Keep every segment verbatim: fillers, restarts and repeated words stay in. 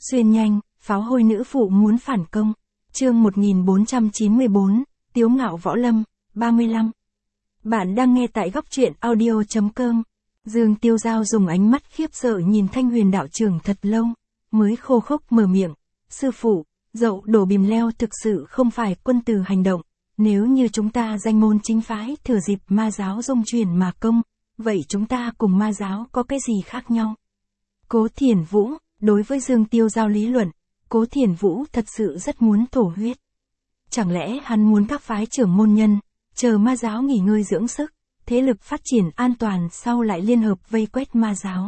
Xuyên nhanh, pháo hôi nữ phụ muốn phản công. Chương một nghìn bốn trăm chín mươi bốn, Tiếu ngạo võ lâm, ba mươi lăm. Bạn đang nghe tại góc truyện audio chấm com. Dương Tiêu Giao dùng ánh mắt khiếp sợ nhìn Thanh Huyền đạo trưởng thật lâu, mới khô khốc mở miệng. Sư phụ, dậu đổ bìm leo thực sự không phải quân tử hành động. Nếu như chúng ta danh môn chính phái thừa dịp ma giáo dung chuyển mà công, vậy chúng ta cùng ma giáo có cái gì khác nhau? Cố Thiển Vũ, đối với Dương Tiêu Giao lý luận, Cố Thiển Vũ thật sự rất muốn thổ huyết. Chẳng lẽ hắn muốn các phái trưởng môn nhân, chờ ma giáo nghỉ ngơi dưỡng sức, thế lực phát triển an toàn sau lại liên hợp vây quét ma giáo?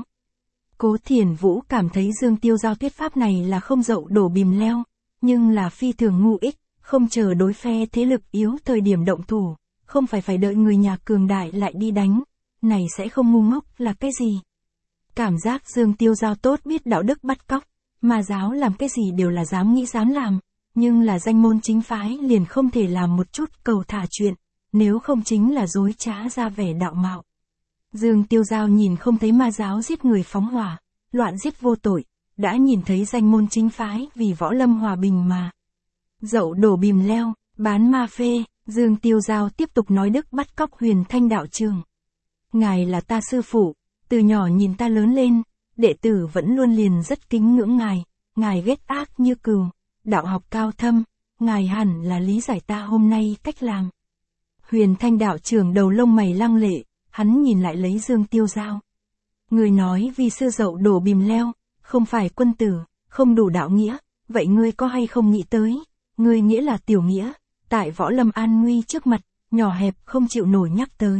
Cố Thiển Vũ cảm thấy Dương Tiêu Giao thuyết pháp này là không dậu đổ bìm leo, nhưng là phi thường ngu ích, không chờ đối phe thế lực yếu thời điểm động thủ, không phải phải đợi người nhà cường đại lại đi đánh, này sẽ không ngu ngốc là cái gì? Cảm giác Dương Tiêu Giao tốt biết đạo đức bắt cóc, ma giáo làm cái gì đều là dám nghĩ dám làm, nhưng là danh môn chính phái liền không thể làm một chút cầu thả chuyện, nếu không chính là dối trá ra vẻ đạo mạo. Dương Tiêu Giao nhìn không thấy ma giáo giết người phóng hỏa, loạn giết vô tội, đã nhìn thấy danh môn chính phái vì võ lâm hòa bình mà dậu đổ bìm leo, bán ma phê. Dương Tiêu Giao tiếp tục nói đức bắt cóc Huyền Thanh đạo trưởng. Ngài là ta sư phụ, từ nhỏ nhìn ta lớn lên, đệ tử vẫn luôn liền rất kính ngưỡng ngài, ngài ghét ác như cừu, đạo học cao thâm, ngài hẳn là lý giải ta hôm nay cách làm. Huyền Thanh đạo trưởng đầu lông mày lăng lệ, hắn nhìn lại lấy Dương Tiêu Giao. Người nói vì sư dậu đổ bìm leo, không phải quân tử, không đủ đạo nghĩa, vậy ngươi có hay không nghĩ tới, ngươi nghĩa là tiểu nghĩa, tại võ lâm an nguy trước mặt, nhỏ hẹp không chịu nổi nhắc tới.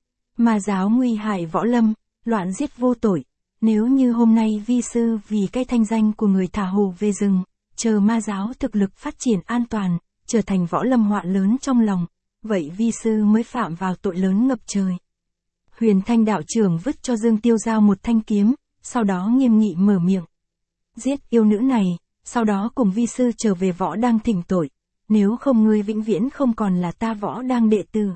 Ma giáo nguy hại võ lâm, loạn giết vô tội, nếu như hôm nay vi sư vì cái thanh danh của người thả hổ về rừng, chờ ma giáo thực lực phát triển an toàn, trở thành võ lâm họa lớn trong lòng, vậy vi sư mới phạm vào tội lớn ngập trời. Huyền Thanh đạo trưởng vứt cho Dương Tiêu Giao một thanh kiếm, sau đó nghiêm nghị mở miệng. Giết yêu nữ này, sau đó cùng vi sư trở về võ đang thỉnh tội, nếu không ngươi vĩnh viễn không còn là ta võ đang đệ tử.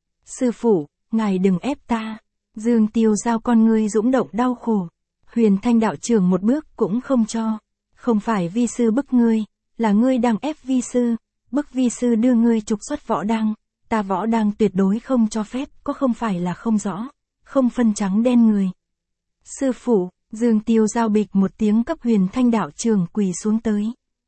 Sư phụ, ngài đừng ép ta. Dương Tiêu Giao con ngươi dũng động đau khổ. Huyền Thanh đạo trưởng một bước cũng không cho. Không phải vi sư bức ngươi, là ngươi đang ép vi sư, bức vi sư đưa ngươi trục xuất võ đang. Ta võ đang tuyệt đối không cho phép, có không phải là không rõ, không phân trắng đen người. Sư phụ, Dương Tiêu Giao bịch một tiếng cấp Huyền Thanh đạo trưởng quỳ xuống tới.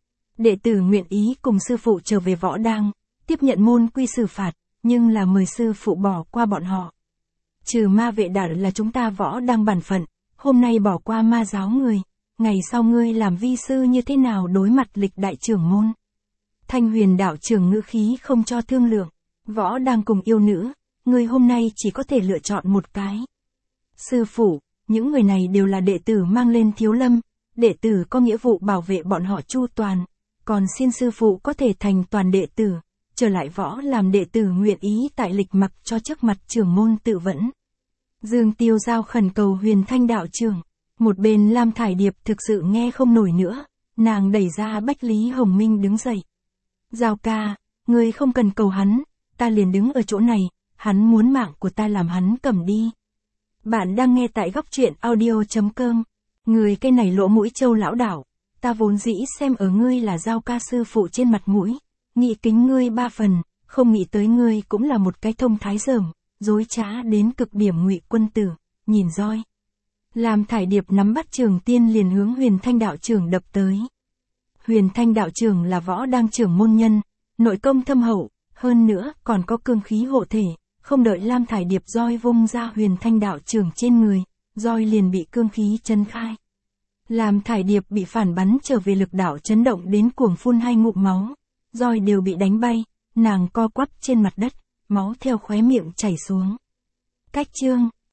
Đệ tử nguyện ý cùng sư phụ trở về võ đang, tiếp nhận môn quy xử phạt, nhưng là mời sư phụ bỏ qua bọn họ. Trừ ma vệ đạo là chúng ta võ đang bản phận, hôm nay bỏ qua ma giáo người, ngày sau ngươi làm vi sư như thế nào đối mặt lịch đại trưởng môn. Thanh Huyền đạo trưởng ngữ khí không cho thương lượng, võ đang cùng yêu nữ, ngươi hôm nay chỉ có thể lựa chọn một cái. Sư phụ, những người này đều là đệ tử mang lên thiếu lâm, đệ tử có nghĩa vụ bảo vệ bọn họ chu toàn, còn xin sư phụ có thể thành toàn đệ tử, trở lại võ làm đệ tử nguyện ý tại lịch mặc cho trước mặt trưởng môn tự vẫn. Dương Tiêu Giao khẩn cầu Huyền Thanh đạo trưởng, một bên Lam Thải Điệp thực sự nghe không nổi nữa, nàng đẩy ra Bách Lý Hồng Minh đứng dậy. Giao ca, ngươi không cần cầu hắn, ta liền đứng ở chỗ này, hắn muốn mạng của ta làm hắn cầm đi. Bạn đang nghe tại góc truyện audio chấm com. Người cái này lỗ mũi châu lão đảo, ta vốn dĩ xem ở ngươi là Giao ca sư phụ trên mặt mũi, nghĩ kính ngươi ba phần, không nghĩ tới ngươi cũng là một cái thông thái dởm, dối trá đến cực điểm ngụy quân tử, nhìn roi. Làm Thải Điệp nắm bắt Trường Tiên liền hướng Huyền Thanh đạo trưởng đập tới. Huyền Thanh đạo trưởng là võ đang trưởng môn nhân, nội công thâm hậu, hơn nữa còn có cương khí hộ thể, không đợi Lam Thải Điệp roi vung ra Huyền Thanh đạo trưởng trên người, roi liền bị cương khí chấn khai. Lam Thải Điệp bị phản bắn trở về lực đạo chấn động đến cuồng phun hai ngụm máu, roi đều bị đánh bay, nàng co quắp trên mặt đất, máu theo khóe miệng chảy xuống. Cách chương